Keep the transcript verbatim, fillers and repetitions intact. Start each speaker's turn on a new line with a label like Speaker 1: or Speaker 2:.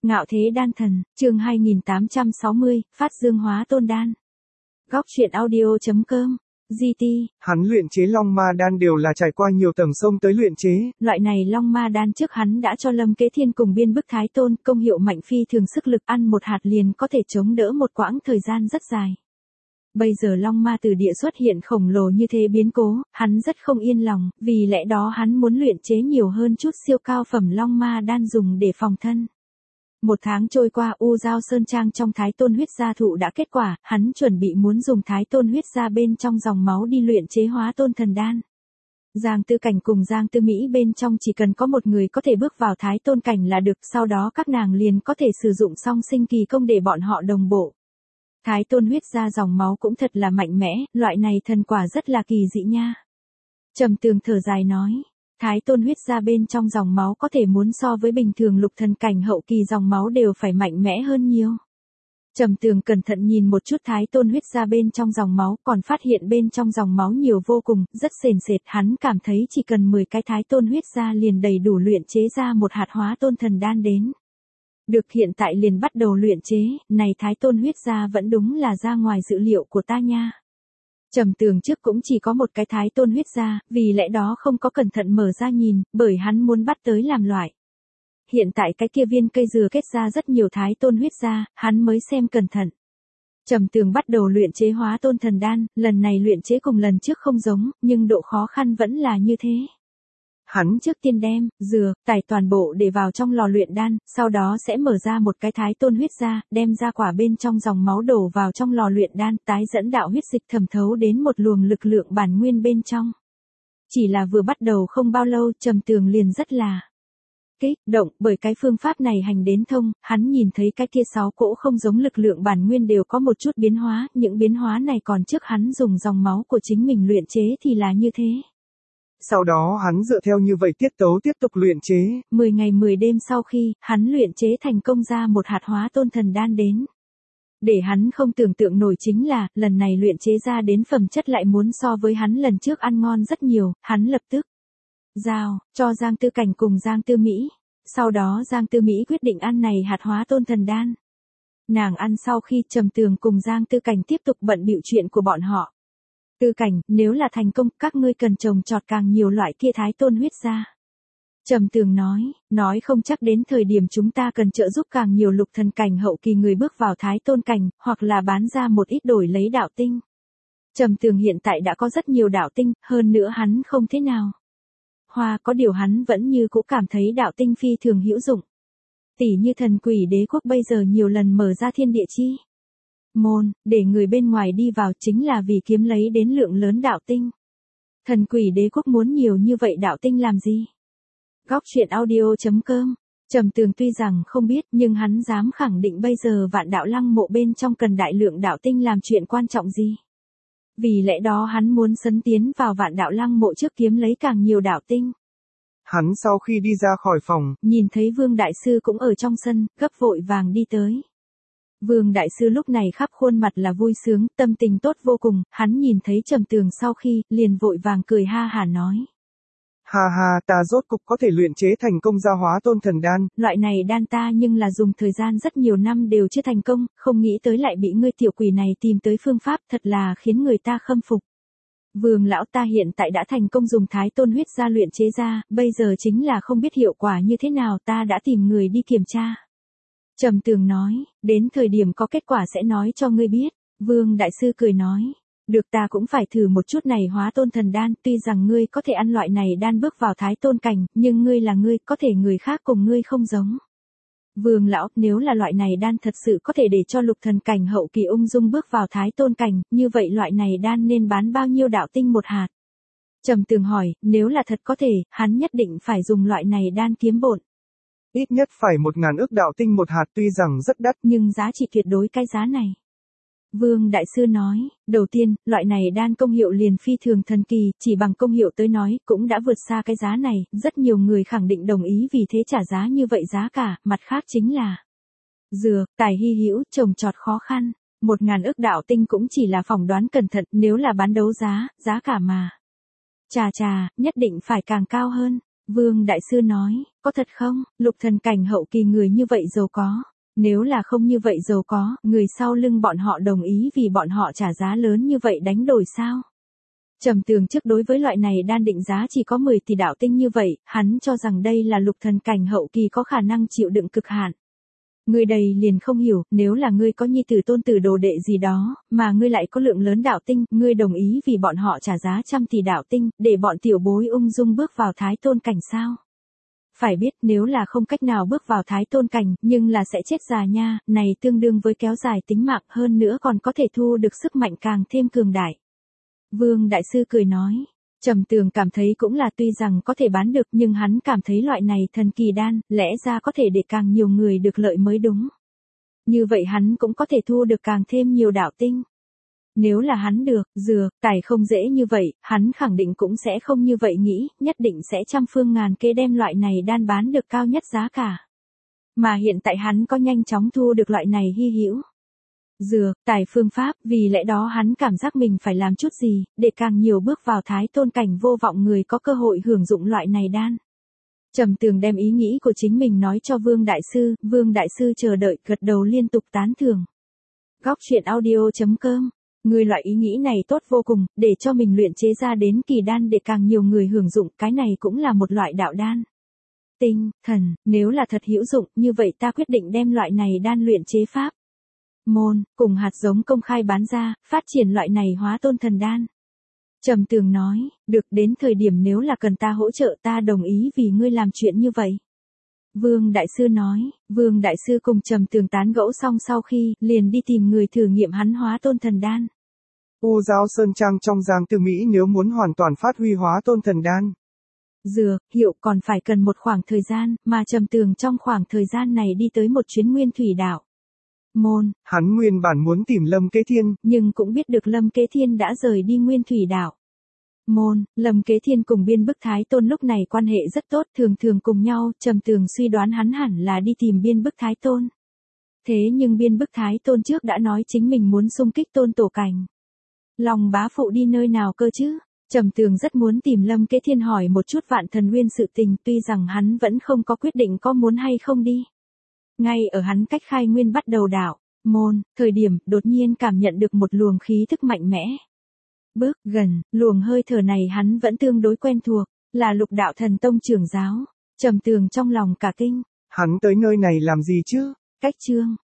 Speaker 1: Ngạo thế đan thần, chương hai nghìn tám trăm sáu mươi, phát dương hóa tôn đan. Góc truyện audio chấm com, giê tê.
Speaker 2: Hắn luyện chế long ma đan đều là trải qua nhiều tầng sông tới luyện chế.
Speaker 1: Loại này long ma đan trước hắn đã cho Lâm Kế Thiên cùng biên bức Thái Tôn, công hiệu mạnh phi thường, sức lực ăn một hạt liền có thể chống đỡ một quãng thời gian rất dài. Bây giờ long ma từ địa xuất hiện khổng lồ như thế biến cố, hắn rất không yên lòng, vì lẽ đó hắn muốn luyện chế nhiều hơn chút siêu cao phẩm long ma đan dùng để phòng thân. Một tháng trôi qua, U Giao Sơn Trang trong Thái Tôn huyết gia thụ đã kết quả, hắn chuẩn bị muốn dùng Thái Tôn huyết gia bên trong dòng máu đi luyện chế hóa tôn thần đan. Giang Tư Cảnh cùng Giang Tư Mỹ bên trong chỉ cần có một người có thể bước vào Thái Tôn cảnh là được, sau đó các nàng liền có thể sử dụng song sinh kỳ công để bọn họ đồng bộ. Thái Tôn huyết gia dòng máu cũng thật là mạnh mẽ, loại này thần quả rất là kỳ dị nha. Trầm Tường thở dài nói. Thái Tôn huyết gia bên trong dòng máu có thể muốn so với bình thường lục thần cảnh hậu kỳ dòng máu đều phải mạnh mẽ hơn nhiều. Trầm Tường cẩn thận nhìn một chút Thái Tôn huyết gia bên trong dòng máu, còn phát hiện bên trong dòng máu nhiều vô cùng, rất sền sệt, hắn cảm thấy chỉ cần mười cái Thái Tôn huyết gia liền đầy đủ luyện chế ra một hạt hóa tôn thần đan đến. Được, hiện tại liền bắt đầu luyện chế, này Thái Tôn huyết gia vẫn đúng là ra ngoài dự liệu của ta nha. Trầm Tường trước cũng chỉ có một cái Thái Tôn huyết gia, vì lẽ đó không có cẩn thận mở ra nhìn, bởi hắn muốn bắt tới làm loại. Hiện tại cái kia viên cây dừa kết ra rất nhiều Thái Tôn huyết gia, hắn mới xem cẩn thận. Trầm Tường bắt đầu luyện chế hóa tôn thần đan, lần này luyện chế cùng lần trước không giống, nhưng độ khó khăn vẫn là như thế. Hắn trước tiên đem dừa, tải toàn bộ để vào trong lò luyện đan, sau đó sẽ mở ra một cái Thái Tôn huyết gia, đem ra quả bên trong dòng máu đổ vào trong lò luyện đan, tái dẫn đạo huyết dịch thẩm thấu đến một luồng lực lượng bản nguyên bên trong. Chỉ là vừa bắt đầu không bao lâu, Trầm Tường liền rất là kích động, bởi cái phương pháp này hành đến thông, hắn nhìn thấy cái kia sáu cỗ không giống lực lượng bản nguyên đều có một chút biến hóa, những biến hóa này còn trước hắn dùng dòng máu của chính mình luyện chế thì là như thế.
Speaker 2: Sau đó hắn dựa theo như vậy tiết tấu tiếp tục luyện chế.
Speaker 1: mười ngày mười đêm sau khi, hắn luyện chế thành công ra một hạt hóa tôn thần đan đến. Để hắn không tưởng tượng nổi chính là, lần này luyện chế ra đến phẩm chất lại muốn so với hắn lần trước ăn ngon rất nhiều, hắn lập tức giao cho Giang Tư Cảnh cùng Giang Tư Mỹ. Sau đó Giang Tư Mỹ quyết định ăn này hạt hóa tôn thần đan. Nàng ăn sau khi, Trầm Tường cùng Giang Tư Cảnh tiếp tục bận bịu chuyện của bọn họ. Tư Cảnh, nếu là thành công, các ngươi cần trồng trọt càng nhiều loại kia Thái Tôn huyết gia. Trầm Tường nói, nói không chắc đến thời điểm chúng ta cần trợ giúp càng nhiều lục thần cảnh hậu kỳ người bước vào Thái Tôn cảnh, hoặc là bán ra một ít đổi lấy đạo tinh. Trầm Tường hiện tại đã có rất nhiều đạo tinh, hơn nữa hắn không thế nào hoa, có điều hắn vẫn như cũ cảm thấy đạo tinh phi thường hữu dụng. Tỷ như Thần Quỷ Đế quốc bây giờ nhiều lần mở ra thiên địa chi môn, để người bên ngoài đi vào, chính là vì kiếm lấy đến lượng lớn đạo tinh. Thần Quỷ Đế quốc muốn nhiều như vậy đạo tinh làm gì? Góc truyện audio chấm com. Trầm Tường tuy rằng không biết, nhưng hắn dám khẳng định bây giờ Vạn Đạo Lăng mộ bên trong cần đại lượng đạo tinh làm chuyện quan trọng gì. Vì lẽ đó hắn muốn sấn tiến vào Vạn Đạo Lăng mộ trước kiếm lấy càng nhiều đạo tinh.
Speaker 2: Hắn sau khi đi ra khỏi phòng,
Speaker 1: nhìn thấy Vương Đại Sư cũng ở trong sân, gấp vội vàng đi tới. Vương Đại Sư lúc này khắp khuôn mặt là vui sướng, tâm tình tốt vô cùng, hắn nhìn thấy Trầm Tường sau khi, liền vội vàng cười ha hả nói.
Speaker 2: Ha ha, ta rốt cục có thể luyện chế thành công ra hóa tôn thần đan.
Speaker 1: Loại này đan ta nhưng là dùng thời gian rất nhiều năm đều chưa thành công, không nghĩ tới lại bị ngươi tiểu quỷ này tìm tới phương pháp, thật là khiến người ta khâm phục. Vương lão, ta hiện tại đã thành công dùng Thái Tôn huyết gia luyện chế ra, bây giờ chính là không biết hiệu quả như thế nào, ta đã tìm người đi kiểm tra. Trầm Tường nói, đến thời điểm có kết quả sẽ nói cho ngươi biết. Vương Đại Sư cười nói, được, ta cũng phải thử một chút này hóa tôn thần đan, tuy rằng ngươi có thể ăn loại này đan bước vào Thái Tôn cảnh, nhưng ngươi là ngươi, có thể người khác cùng ngươi không giống. Vương lão, nếu là loại này đan thật sự có thể để cho lục thần cảnh hậu kỳ ung dung bước vào Thái Tôn cảnh, như vậy loại này đan nên bán bao nhiêu đạo tinh một hạt? Trầm Tường hỏi, nếu là thật có thể, hắn nhất định phải dùng loại này đan kiếm bộn.
Speaker 2: Ít nhất phải một ngàn ức đạo tinh một hạt, tuy rằng rất đắt,
Speaker 1: nhưng giá trị tuyệt đối cái giá này. Vương Đại Sư nói, đầu tiên, loại này đan công hiệu liền phi thường thần kỳ, chỉ bằng công hiệu tới nói, cũng đã vượt xa cái giá này, rất nhiều người khẳng định đồng ý vì thế trả giá như vậy giá cả, mặt khác chính là dừa, tài hy hữu, trồng trọt khó khăn, một ngàn ức đạo tinh cũng chỉ là phỏng đoán cẩn thận, nếu là bán đấu giá, giá cả mà. Chà chà, nhất định phải càng cao hơn. Vương Đại Sư nói, có thật không, lục thần cảnh hậu kỳ người như vậy giàu có. Nếu là không như vậy giàu có, người sau lưng bọn họ đồng ý vì bọn họ trả giá lớn như vậy đánh đổi sao? Trầm Tường trước đối với loại này đan định giá chỉ có mười tỷ đạo tinh như vậy, hắn cho rằng đây là lục thần cảnh hậu kỳ có khả năng chịu đựng cực hạn. Người đầy liền không hiểu, nếu là ngươi có nhi tử tôn tử đồ đệ gì đó, mà ngươi lại có lượng lớn đạo tinh, ngươi đồng ý vì bọn họ trả giá trăm tỷ đạo tinh, để bọn tiểu bối ung dung bước vào thái tôn cảnh sao? Phải biết nếu là không cách nào bước vào thái tôn cảnh, nhưng là sẽ chết già nha, này tương đương với kéo dài tính mạng hơn nữa còn có thể thu được sức mạnh càng thêm cường đại. Vương Đại Sư cười nói, Trầm Tường cảm thấy cũng là tuy rằng có thể bán được nhưng hắn cảm thấy loại này thần kỳ đan, lẽ ra có thể để càng nhiều người được lợi mới đúng. Như vậy hắn cũng có thể thu được càng thêm nhiều đạo tinh. Nếu là hắn được, dừa, tài không dễ như vậy, hắn khẳng định cũng sẽ không như vậy nghĩ, nhất định sẽ trăm phương ngàn kế đem loại này đan bán được cao nhất giá cả. Mà hiện tại hắn có nhanh chóng thu được loại này hy hữu. Dừa, tài phương pháp, vì lẽ đó hắn cảm giác mình phải làm chút gì, để càng nhiều bước vào thái tôn cảnh vô vọng người có cơ hội hưởng dụng loại này đan. Trầm Tường đem ý nghĩ của chính mình nói cho Vương Đại Sư, Vương Đại Sư chờ đợi, gật đầu liên tục tán thưởng. Góc truyện audio chấm com. Người loại ý nghĩ này tốt vô cùng, để cho mình luyện chế ra đến kỳ đan để càng nhiều người hưởng dụng, cái này cũng là một loại đạo đan. Tinh, thần, nếu là thật hữu dụng, như vậy ta quyết định đem loại này đan luyện chế pháp. Môn, cùng hạt giống công khai bán ra, phát triển loại này hóa tôn thần đan. Trầm Tường nói, được đến thời điểm nếu là cần ta hỗ trợ ta đồng ý vì ngươi làm chuyện như vậy. Vương Đại Sư nói, Vương Đại Sư cùng Trầm Tường tán gẫu xong sau khi, liền đi tìm người thử nghiệm hắn hóa tôn thần đan.
Speaker 2: U Giao Sơn Trang trong Giang Tư Mỹ nếu muốn hoàn toàn phát huy hóa tôn thần đan.
Speaker 1: Dừa, hiệu còn phải cần một khoảng thời gian, mà Trầm Tường trong khoảng thời gian này đi tới một chuyến nguyên thủy đảo. Môn,
Speaker 2: hắn nguyên bản muốn tìm Lâm Kế Thiên,
Speaker 1: nhưng cũng biết được Lâm Kế Thiên đã rời đi nguyên thủy đảo. Môn, Lâm Kế Thiên cùng Biên Bức Thái Tôn lúc này quan hệ rất tốt, thường thường cùng nhau, Trầm Tường suy đoán hắn hẳn là đi tìm Biên Bức Thái Tôn. Thế nhưng Biên Bức Thái Tôn trước đã nói chính mình muốn xung kích tôn tổ cảnh. Lòng bá phụ đi nơi nào cơ chứ? Trầm Tường rất muốn tìm Lâm Kế Thiên hỏi một chút Vạn Thần Uyên sự tình, tuy rằng hắn vẫn không có quyết định có muốn hay không đi. Ngay ở hắn cách khai nguyên bắt đầu đảo, môn, thời điểm, đột nhiên cảm nhận được một luồng khí thức mạnh mẽ. Bước gần, luồng hơi thở này hắn vẫn tương đối quen thuộc, là Lục Đạo Thần Tông trưởng giáo. Trầm Tường trong lòng cả kinh.
Speaker 2: Hắn tới nơi này làm gì chứ?
Speaker 1: Cách chương,